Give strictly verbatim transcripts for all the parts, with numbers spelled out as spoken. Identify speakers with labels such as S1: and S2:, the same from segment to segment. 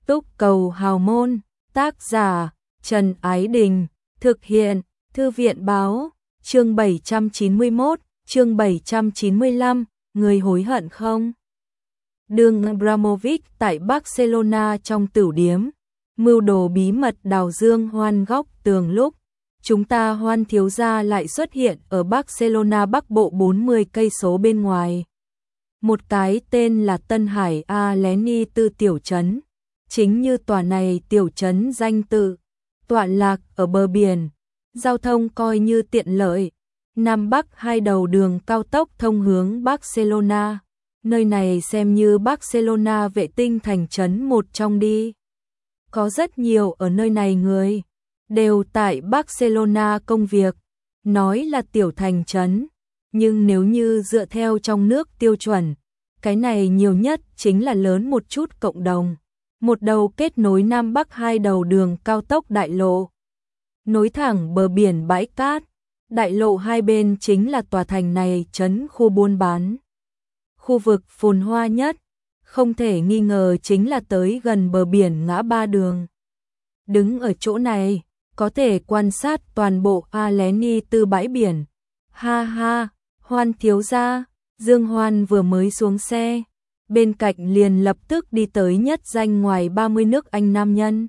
S1: Túc Cầu Hào Môn, tác giả Trần Ái Đình, thực hiện Thư viện Báo, chương bảy trăm chín mươi mốt, chương bảy trăm chín mươi lăm, người hối hận không? Đường Abramovich tại Barcelona trong tửu điếm, mưu đồ bí mật đào Dương Hoan góc tường lúc chúng ta Hoan thiếu gia lại xuất hiện ở Barcelona Bắc Bộ bốn mươi cây số bên ngoài. Một cái tên là Tân Hải A Leni Tư tiểu trấn, chính như tòa này tiểu trấn danh tự, tọa lạc ở bờ biển, giao thông coi như tiện lợi, Nam Bắc hai đầu đường cao tốc thông hướng Barcelona, nơi này xem như Barcelona vệ tinh thành trấn một trong đi. Có rất nhiều ở nơi này người, đều tại Barcelona công việc, nói là tiểu thành trấn, nhưng nếu như dựa theo trong nước tiêu chuẩn, cái này nhiều nhất chính là lớn một chút cộng đồng. Một đầu kết nối Nam Bắc hai đầu đường cao tốc đại lộ, nối thẳng bờ biển bãi cát, đại lộ hai bên chính là tòa thành này trấn khu buôn bán. Khu vực phồn hoa nhất, không thể nghi ngờ chính là tới gần bờ biển ngã ba đường. Đứng ở chỗ này, có thể quan sát toàn bộ A Leni Tư bãi biển. Ha ha, Hoan thiếu gia, Dương Hoan vừa mới xuống xe, bên cạnh liền lập tức đi tới nhất danh ngoài ba mươi nước Anh nam nhân.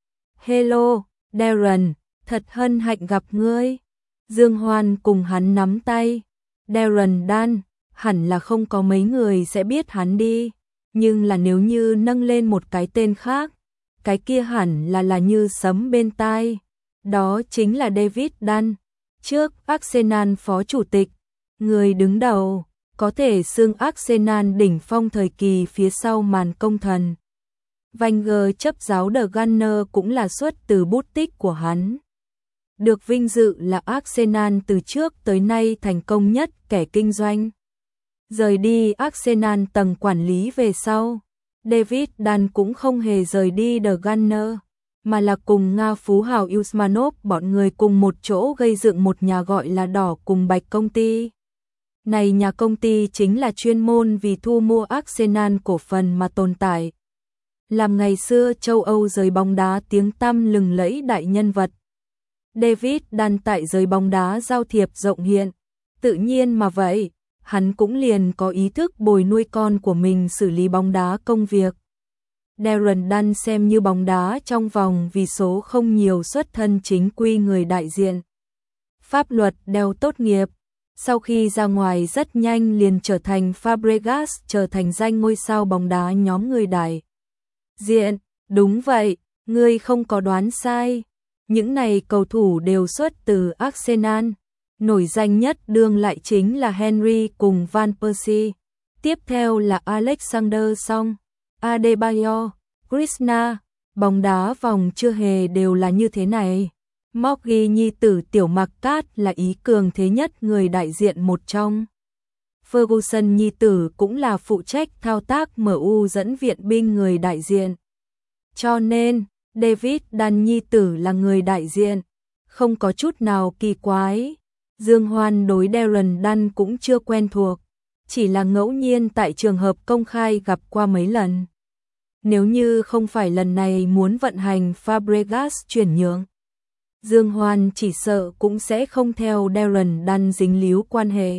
S1: Hello, Darren, thật hân hạnh gặp ngươi. Dương Hoan cùng hắn nắm tay. Darren Dan, hẳn là không có mấy người sẽ biết hắn đi, nhưng là nếu như nâng lên một cái tên khác, cái kia hẳn là là như sấm bên tai. Đó chính là David Dan, trước Arsenal phó chủ tịch, người đứng đầu, có thể xưng Arsenal đỉnh phong thời kỳ phía sau màn công thần. Wenger chấp giáo The Gunner cũng là xuất từ bút tích của hắn. Được vinh dự là Arsenal từ trước tới nay thành công nhất kẻ kinh doanh. Rời đi Arsenal tầng quản lý về sau, David Dan cũng không hề rời đi The Gunner, mà là cùng Nga phú hào Usmanov bọn người cùng một chỗ gây dựng một nhà gọi là Đỏ cùng Bạch công ty. Này nhà công ty chính là chuyên môn vì thu mua Arsenal cổ phần mà tồn tại. Làm ngày xưa châu Âu giới bóng đá tiếng tăm lừng lẫy đại nhân vật. David Dan tại giới bóng đá giao thiệp rộng hiện, tự nhiên mà vậy, hắn cũng liền có ý thức bồi nuôi con của mình xử lý bóng đá công việc. Darren Dan xem như bóng đá trong vòng vì số không nhiều xuất thân chính quy người đại diện. Pháp luật đeo tốt nghiệp, sau khi ra ngoài rất nhanh liền trở thành Fabregas, trở thành danh ngôi sao bóng đá nhóm người đại diện. Đúng vậy, ngươi không có đoán sai. Những này cầu thủ đều xuất từ Arsenal. Nổi danh nhất đương lại chính là Henry cùng Van Persie. Tiếp theo là Alexander Song, Adebayor, Krishna. Bóng đá vòng chưa hề đều là như thế này. Moggy nhi tử Tiểu Mặc Cát là ý cường thế nhất người đại diện một trong. Ferguson nhi tử cũng là phụ trách thao tác em u dẫn viện binh người đại diện. Cho nên, David Dan nhi tử là người đại diện, không có chút nào kỳ quái. Dương Hoan đối Darren Dan cũng chưa quen thuộc, chỉ là ngẫu nhiên tại trường hợp công khai gặp qua mấy lần. Nếu như không phải lần này muốn vận hành Fabregas chuyển nhượng, Dương Hoan chỉ sợ cũng sẽ không theo Darren Dan dính líu quan hệ.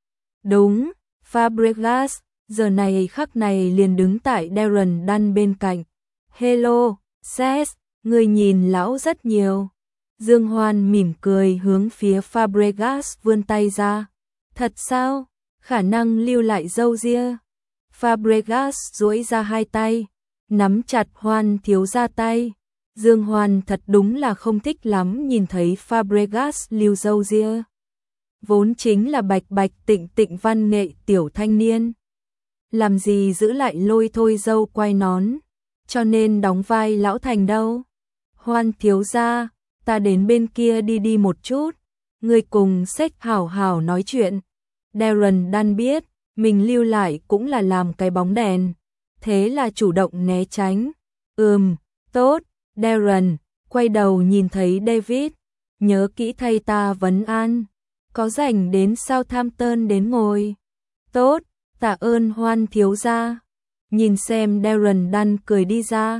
S1: Đúng, Fabregas, giờ này khắc này liền đứng tại Darren Dan bên cạnh. Hello, Seth, người nhìn lão rất nhiều. Dương Hoan mỉm cười hướng phía Fabregas vươn tay ra. Thật sao? Khả năng lưu lại râu ria. Fabregas duỗi ra hai tay, nắm chặt Hoan thiếu gia tay. Dương Hoan thật đúng là không thích lắm nhìn thấy Fabregas lưu râu ria. Vốn chính là bạch bạch tịnh tịnh văn nghệ tiểu thanh niên. Làm gì giữ lại lôi thôi râu quai nón, cho nên đóng vai lão thành đâu. Hoan thiếu gia, ta đến bên kia đi đi một chút, người cùng sách hảo hảo nói chuyện. Darren Dan biết, mình lưu lại cũng là làm cái bóng đèn, thế là chủ động né tránh. Ừm, tốt. Darren, quay đầu nhìn thấy David, nhớ kỹ thay ta vấn an, có rảnh đến Southampton đến ngồi. Tốt, tạ ơn Hoan thiếu gia. Nhìn xem Darren Dan cười đi ra,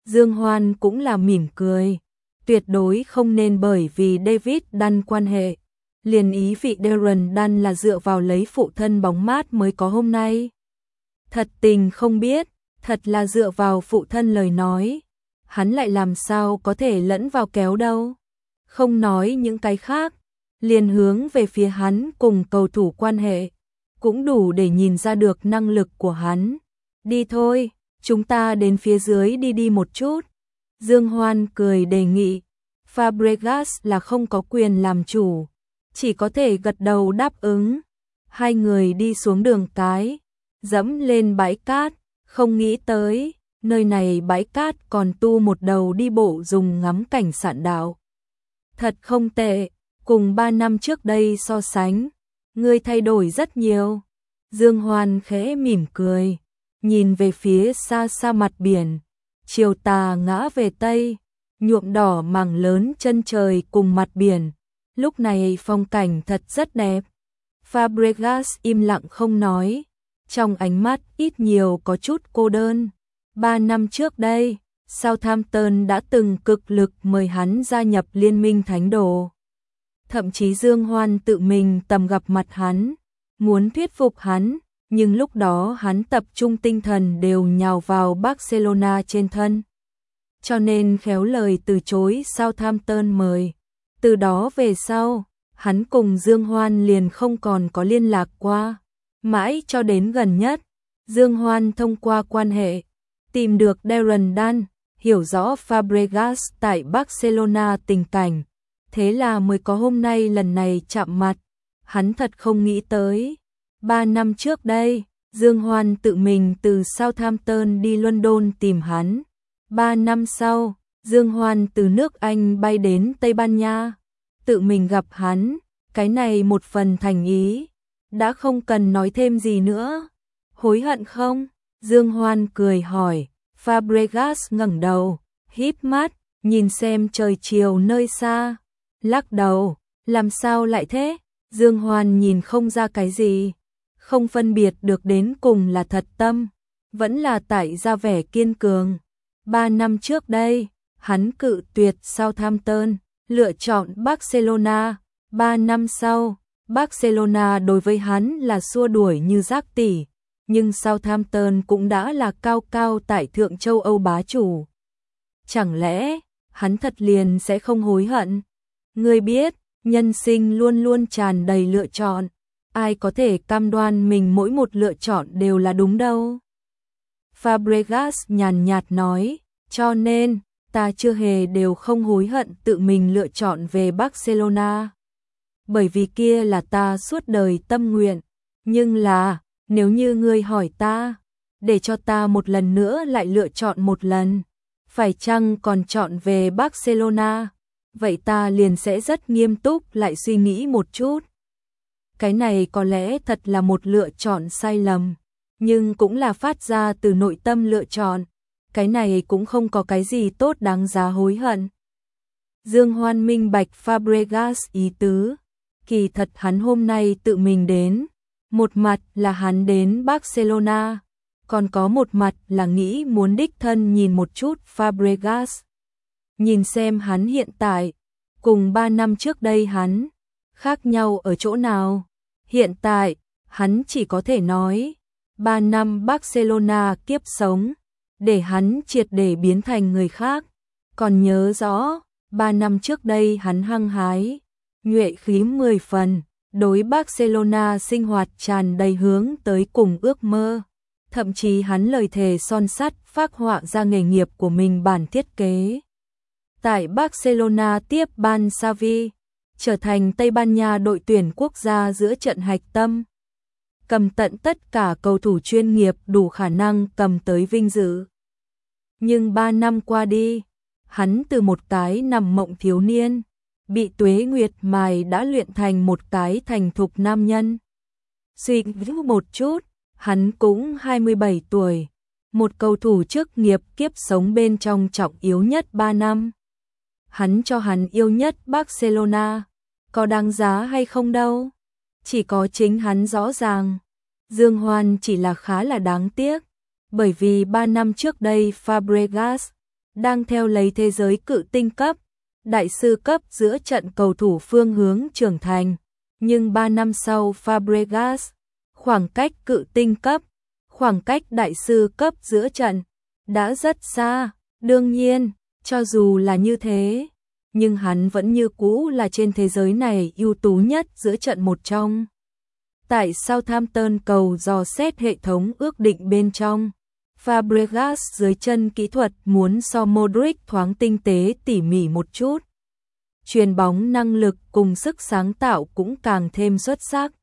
S1: Dương Hoan cũng là mỉm cười. Tuyệt đối không nên bởi vì David Dunn quan hệ. Liền ý vị Darren Dunn là dựa vào lấy phụ thân bóng mát mới có hôm nay. Thật tình không biết, thật là dựa vào phụ thân lời nói. Hắn lại làm sao có thể lẫn vào kéo đâu. Không nói những cái khác, liền hướng về phía hắn cùng cầu thủ quan hệ. Cũng đủ để nhìn ra được năng lực của hắn. Đi thôi, chúng ta đến phía dưới đi đi một chút. Dương Hoan cười đề nghị. Fabregas là không có quyền làm chủ, chỉ có thể gật đầu đáp ứng. Hai người đi xuống đường cái, dẫm lên bãi cát, không nghĩ tới, nơi này bãi cát còn tu một đầu đi bộ dùng ngắm cảnh sạn đạo. Thật không tệ, cùng ba năm trước đây so sánh, ngươi thay đổi rất nhiều. Dương Hoan khẽ mỉm cười, nhìn về phía xa xa mặt biển, chiều tà ngã về tây, nhuộm đỏ mảng lớn chân trời cùng mặt biển. Lúc này phong cảnh thật rất đẹp. Fabregas im lặng không nói, trong ánh mắt ít nhiều có chút cô đơn. Ba năm trước đây, Southampton đã từng cực lực mời hắn gia nhập Liên minh Thánh Đồ. Thậm chí Dương Hoan tự mình tầm gặp mặt hắn, muốn thuyết phục hắn, nhưng lúc đó hắn tập trung tinh thần đều nhào vào Barcelona trên thân. Cho nên khéo lời từ chối Southampton mời. Từ đó về sau, hắn cùng Dương Hoan liền không còn có liên lạc qua. Mãi cho đến gần nhất, Dương Hoan thông qua quan hệ, tìm được Darren Dunn, hiểu rõ Fabregas tại Barcelona tình cảnh. Thế là mới có hôm nay lần này chạm mặt. Hắn thật không nghĩ tới. Ba năm trước đây, Dương Hoan tự mình từ Southampton đi London tìm hắn. Ba năm sau, Dương Hoan từ nước Anh bay đến Tây Ban Nha, tự mình gặp hắn, cái này một phần thành ý, đã không cần nói thêm gì nữa. Hối hận không? Dương Hoan cười hỏi. Fabregas ngẩng đầu, híp mắt, nhìn xem trời chiều nơi xa, lắc đầu, làm sao lại thế? Dương Hoan nhìn không ra cái gì, không phân biệt được đến cùng là thật tâm, vẫn là tại ra vẻ kiên cường. Ba năm trước đây, hắn cự tuyệt Southampton, lựa chọn Barcelona. Ba năm sau, Barcelona đối với hắn là xua đuổi như rác tỉ, nhưng Southampton cũng đã là cao cao tại thượng châu Âu bá chủ. Chẳng lẽ, hắn thật liền sẽ không hối hận? Ngươi biết, nhân sinh luôn luôn tràn đầy lựa chọn, ai có thể cam đoan mình mỗi một lựa chọn đều là đúng đâu. Fabregas nhàn nhạt nói, cho nên, ta chưa hề đều không hối hận tự mình lựa chọn về Barcelona. Bởi vì kia là ta suốt đời tâm nguyện, nhưng là, nếu như ngươi hỏi ta, để cho ta một lần nữa lại lựa chọn một lần, phải chăng còn chọn về Barcelona, vậy ta liền sẽ rất nghiêm túc lại suy nghĩ một chút. Cái này có lẽ thật là một lựa chọn sai lầm, nhưng cũng là phát ra từ nội tâm lựa chọn, cái này cũng không có cái gì tốt đáng giá hối hận. Dương Hoan minh bạch Fabregas ý tứ, kỳ thật hắn hôm nay tự mình đến, một mặt là hắn đến Barcelona, còn có một mặt là nghĩ muốn đích thân nhìn một chút Fabregas. Nhìn xem hắn hiện tại, cùng ba năm trước đây hắn, khác nhau ở chỗ nào. Hiện tại, hắn chỉ có thể nói, ba năm Barcelona kiếp sống, để hắn triệt để biến thành người khác. Còn nhớ rõ, ba năm trước đây hắn hăng hái, nhuệ khí mười phần, đối Barcelona sinh hoạt tràn đầy hướng tới cùng ước mơ. Thậm chí hắn lời thề son sắt phác họa ra nghề nghiệp của mình bản thiết kế. Tại Barcelona tiếp Ban Xavi, trở thành Tây Ban Nha đội tuyển quốc gia giữa trận hạch tâm. Cầm tận tất cả cầu thủ chuyên nghiệp đủ khả năng cầm tới vinh dự. Nhưng ba năm qua đi, hắn từ một cái nằm mộng thiếu niên, bị tuế nguyệt mài đã luyện thành một cái thành thục nam nhân. Suy nghĩ một chút, hắn cũng hai mươi bảy tuổi, một cầu thủ chức nghiệp kiếp sống bên trong trọng yếu nhất ba năm. Hắn cho hắn yêu nhất Barcelona, có đáng giá hay không đâu, chỉ có chính hắn rõ ràng. Dương Hoan chỉ là khá là đáng tiếc, bởi vì ba năm trước đây Fabregas đang theo lấy thế giới cự tinh cấp, đại sư cấp giữa trận cầu thủ phương hướng trưởng thành. Nhưng ba năm sau Fabregas, khoảng cách cự tinh cấp, khoảng cách đại sư cấp giữa trận đã rất xa. Đương nhiên, cho dù là như thế, nhưng hắn vẫn như cũ là trên thế giới này ưu tú nhất giữa trận một trong. Tại Southampton cầu dò xét hệ thống ước định bên trong, Fabregas dưới chân kỹ thuật muốn so Modric thoáng tinh tế tỉ mỉ một chút. Chuyền bóng năng lực cùng sức sáng tạo cũng càng thêm xuất sắc.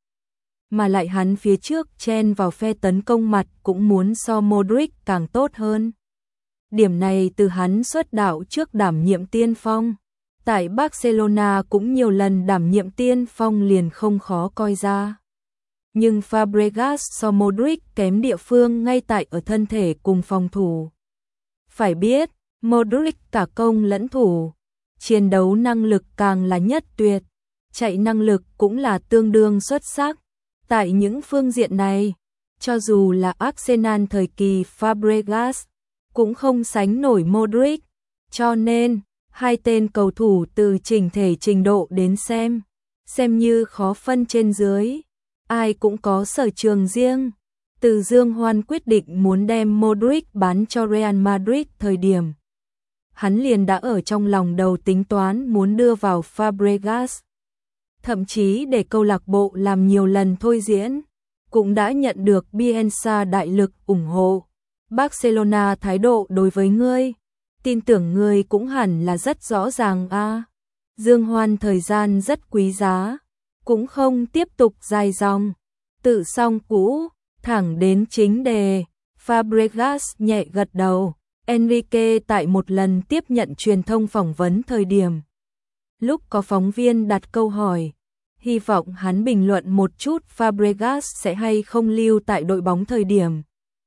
S1: Mà lại hắn phía trước chen vào phe tấn công mặt cũng muốn so Modric càng tốt hơn. Điểm này từ hắn xuất đạo trước đảm nhiệm tiên phong. Tại Barcelona cũng nhiều lần đảm nhiệm tiên phong liền không khó coi ra. Nhưng Fabregas so Modric kém địa phương ngay tại ở thân thể cùng phòng thủ. Phải biết, Modric cả công lẫn thủ, chiến đấu năng lực càng là nhất tuyệt, chạy năng lực cũng là tương đương xuất sắc. Tại những phương diện này, cho dù là Arsenal thời kỳ Fabregas, cũng không sánh nổi Modric, cho nên hai tên cầu thủ từ chỉnh thể trình độ đến xem, xem như khó phân trên dưới, ai cũng có sở trường riêng. Từ Dương Hoan quyết định muốn đem Modric bán cho Real Madrid thời điểm, hắn liền đã ở trong lòng đầu tính toán muốn đưa vào Fabregas. Thậm chí để câu lạc bộ làm nhiều lần thôi diễn, cũng đã nhận được Bielsa đại lực ủng hộ. Barcelona thái độ đối với ngươi, tin tưởng ngươi cũng hẳn là rất rõ ràng a. À. Dương Hoan thời gian rất quý giá, cũng không tiếp tục dài dòng, tự xong cũ, thẳng đến chính đề. Fabregas nhẹ gật đầu. Enrique tại một lần tiếp nhận truyền thông phỏng vấn thời điểm, lúc có phóng viên đặt câu hỏi, hy vọng hắn bình luận một chút Fabregas sẽ hay không lưu tại đội bóng thời điểm.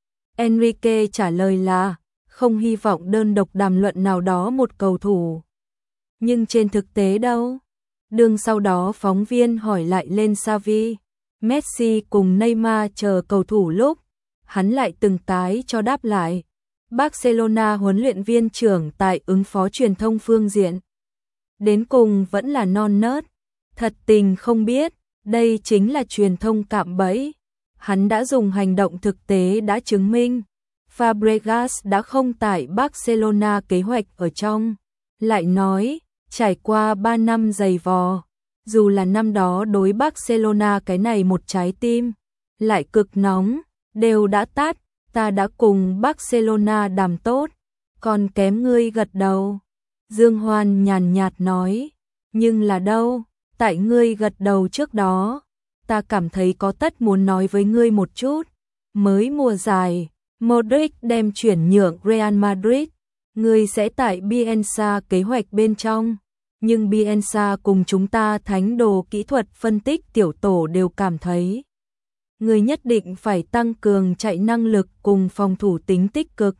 S1: Enrique trả lời là, không hy vọng đơn độc đàm luận nào đó một cầu thủ. Nhưng trên thực tế đâu? Đương sau đó phóng viên hỏi lại lên Xavi, Messi cùng Neymar chờ cầu thủ lúc, hắn lại từng tái cho đáp lại. Barcelona huấn luyện viên trưởng tại ứng phó truyền thông phương diện. Đến cùng vẫn là non nớt, thật tình không biết, đây chính là truyền thông cạm bẫy. Hắn đã dùng hành động thực tế đã chứng minh, Fabregas đã không tại Barcelona kế hoạch ở trong. Lại nói, trải qua ba năm dày vò, dù là năm đó đối Barcelona cái này một trái tim, lại cực nóng, đều đã tắt. Ta đã cùng Barcelona đàm tốt, còn kém ngươi gật đầu. Dương Hoan nhàn nhạt nói, nhưng là đâu, tại ngươi gật đầu trước đó, ta cảm thấy có tất muốn nói với ngươi một chút. Mới mùa giải, Modric đem chuyển nhượng Real Madrid, ngươi sẽ tại Bielsa kế hoạch bên trong, nhưng Bielsa cùng chúng ta thánh đồ kỹ thuật phân tích tiểu tổ đều cảm thấy ngươi nhất định phải tăng cường chạy năng lực cùng phòng thủ tính tích cực.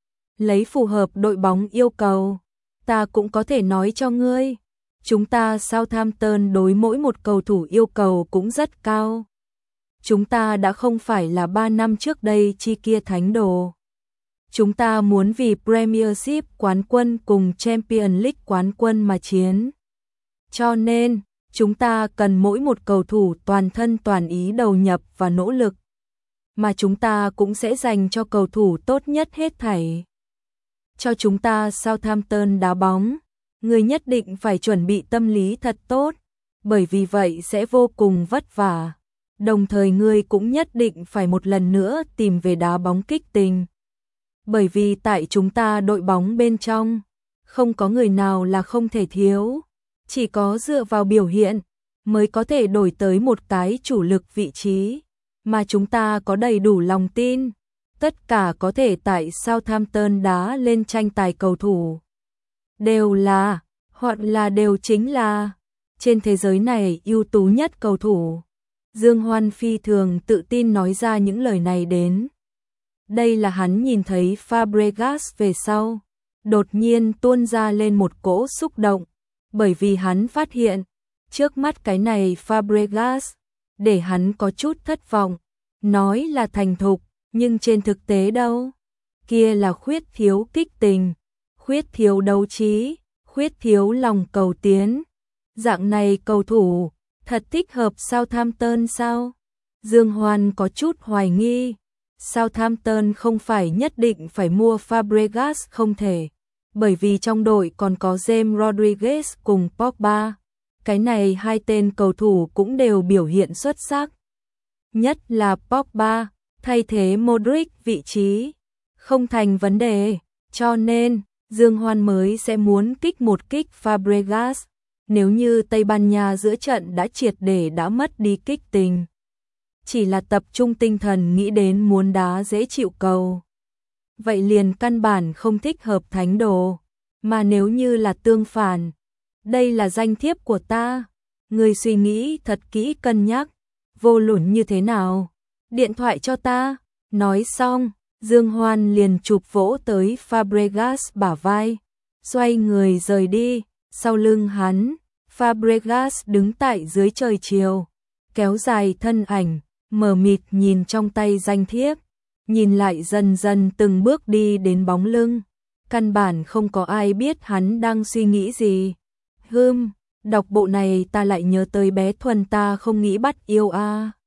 S1: Lấy phù hợp đội bóng yêu cầu, ta cũng có thể nói cho ngươi, chúng ta Southampton đối mỗi một cầu thủ yêu cầu cũng rất cao. Chúng ta đã không phải là ba năm trước đây chi kia thánh đồ. Chúng ta muốn vì Premiership quán quân cùng Champions League quán quân mà chiến. Cho nên, chúng ta cần mỗi một cầu thủ toàn thân toàn ý đầu nhập và nỗ lực, mà chúng ta cũng sẽ dành cho cầu thủ tốt nhất hết thảy. Cho chúng ta Southampton đá bóng, người nhất định phải chuẩn bị tâm lý thật tốt, bởi vì vậy sẽ vô cùng vất vả. Đồng thời ngươi cũng nhất định phải một lần nữa tìm về đá bóng kích tình. Bởi vì tại chúng ta đội bóng bên trong, không có người nào là không thể thiếu. Chỉ có dựa vào biểu hiện mới có thể đổi tới một cái chủ lực vị trí, mà chúng ta có đầy đủ lòng tin, tất cả có thể tại Southampton đá lên tranh tài cầu thủ. Đều là, hoặc là đều chính là, trên thế giới này ưu tú nhất cầu thủ. Dương Hoan phi thường tự tin nói ra những lời này đến. Đây là hắn nhìn thấy Fabregas về sau, đột nhiên tuôn ra lên một cỗ xúc động. Bởi vì hắn phát hiện, trước mắt cái này Fabregas, để hắn có chút thất vọng, nói là thành thục, nhưng trên thực tế đâu, kia là khuyết thiếu kích tình, khuyết thiếu đấu trí, khuyết thiếu lòng cầu tiến. Dạng này cầu thủ, thật thích hợp Southampton sao? Dương Hoan có chút hoài nghi. Southampton không phải nhất định phải mua Fabregas không thể, bởi vì trong đội còn có James Rodriguez cùng Pogba. Cái này hai tên cầu thủ cũng đều biểu hiện xuất sắc. Nhất là Pogba, thay thế Modric vị trí, không thành vấn đề, cho nên Dương Hoan mới sẽ muốn kích một kích Fabregas. Nếu như Tây Ban Nha giữa trận đã triệt để đã mất đi kích tình, chỉ là tập trung tinh thần nghĩ đến muốn đá dễ chịu cầu, vậy liền căn bản không thích hợp thánh đồ. Mà nếu như là tương phản, đây là danh thiếp của ta, người suy nghĩ thật kỹ cân nhắc, vô lùn như thế nào, điện thoại cho ta. Nói xong, Dương Hoan liền chụp vỗ tới Fabregas bả vai, xoay người rời đi. Sau lưng hắn, Fabregas đứng tại dưới trời chiều, kéo dài thân ảnh, mờ mịt nhìn trong tay danh thiếp, nhìn lại dần dần từng bước đi đến bóng lưng. Căn bản không có ai biết hắn đang suy nghĩ gì. Hừm, đọc bộ này ta lại nhớ tới bé Thuần ta không nghĩ bắt yêu a. À.